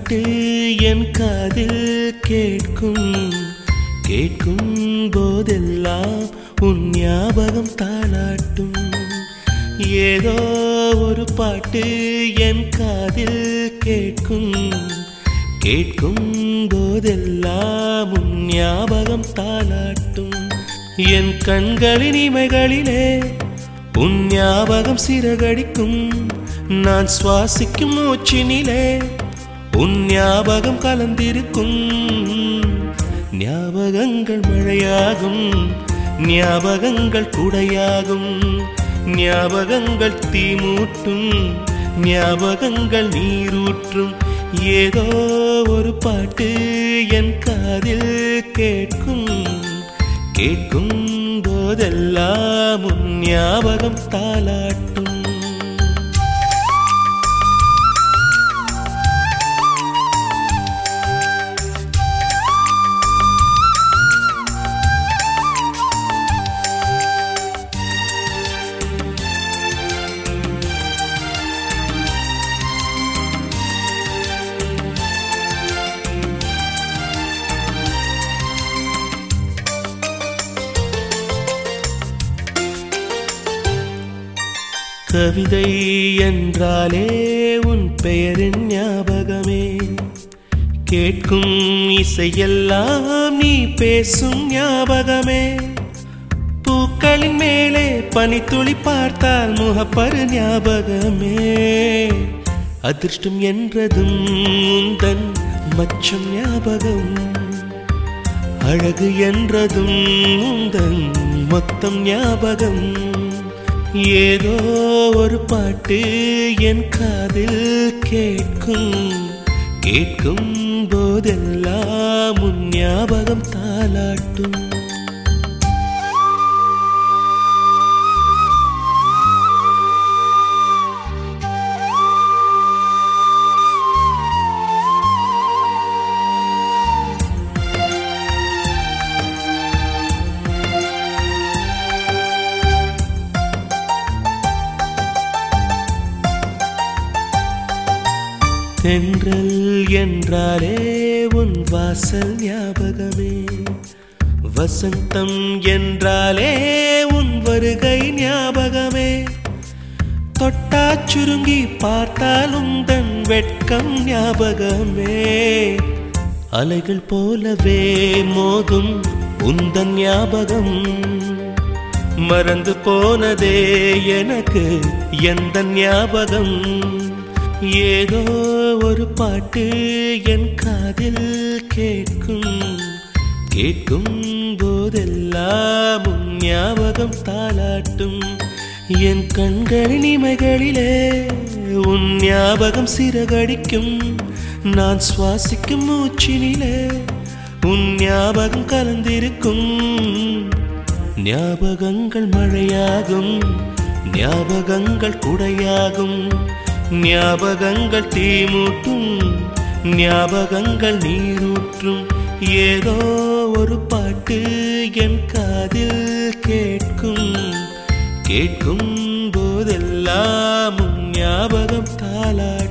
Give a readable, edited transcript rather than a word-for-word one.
பாட்டு என் காதில் கேட்கும் கேட்கும் போதெல்லாம் உன் ஞாபகம் தாளாட்டும். ஏதோ ஒரு பாட்டு என் காதில் கேட்கும் கேட்கும் போதெல்லாம் உன் ஞாபகம் தாளாட்டும். என் கண்களின் இமைகளிலே உன் ஞாபகம் சிறகடிக்கும். நான் சுவாசிக்கும் மூச்சினிலே உன் ஞாபகம் கலந்திருக்கும். ஞாபகங்கள் மழையாகும், ஞாபகங்கள் குடையாகும், ஞாபகங்கள் தீமூட்டும், ஞாபகங்கள் நீரூற்றும். ஏதோ ஒரு பாட்டு என் காதில் கேட்கும் கேட்கும் போதெல்லாம் உன் ஞாபகம் தாளாட்டும். கவிதை என்றாலே உன் பெயரின் ஞாபகமே. கேட்கும் இசையெல்லாம் நீ பேசும் ஞாபகமே. பூக்களின் மேலே பனித்துளி பார்த்தால் முகப்பரு ஞாபகமே. அதிர்ஷ்டம் என்றதும் உந்தன் மச்சம் ஞாபகம். அழகு என்றதும் உந்தன் மொத்தம் ஞாபகம். ஏதோ ஒரு பாட்டு என் காதில் கேட்கும் கேட்கும் போதெல்லாம் உன் ஞாபகம் தாளாட்டும். தென்றல் என்றாலே உன் வாசல் ஞாபகமே. வசந்தம் என்றாலே உன் வருகை ஞாபகமே. தொட்டா சுருங்கி பார்த்தால் உந்தன் வெட்கம் ஞாபகமே. அலைகள் போலவே மோதும் உந்தன் ஞாபகம். மறந்து போனதே எனக்கு எந்த ஞாபகம். ஏதோ ஒரு பாட்டு என் காதில் கேட்கும் கேட்கும் போதெல்லாம் உன் ஞாபகம் தாளாட்டும். என் கண்களின் இமைகளிலே உன் ஞாபகம் சிறகடிக்கும். நான் சுவாசிக்கும் மூச்சினிலே உன் ஞாபகம் கலந்திருக்கும். ஞாபகங்கள் மழையாகும், ஞாபகங்கள் குடையாகும், ஞாபகங்கள் தீமூட்டும், ஞாபகங்கள் நீரூற்றும். ஏதோ ஒரு பாட்டு என் காதில் கேட்கும் கேட்கும் போதெல்லாம் உன் ஞாபகம் தாளாட்டும்.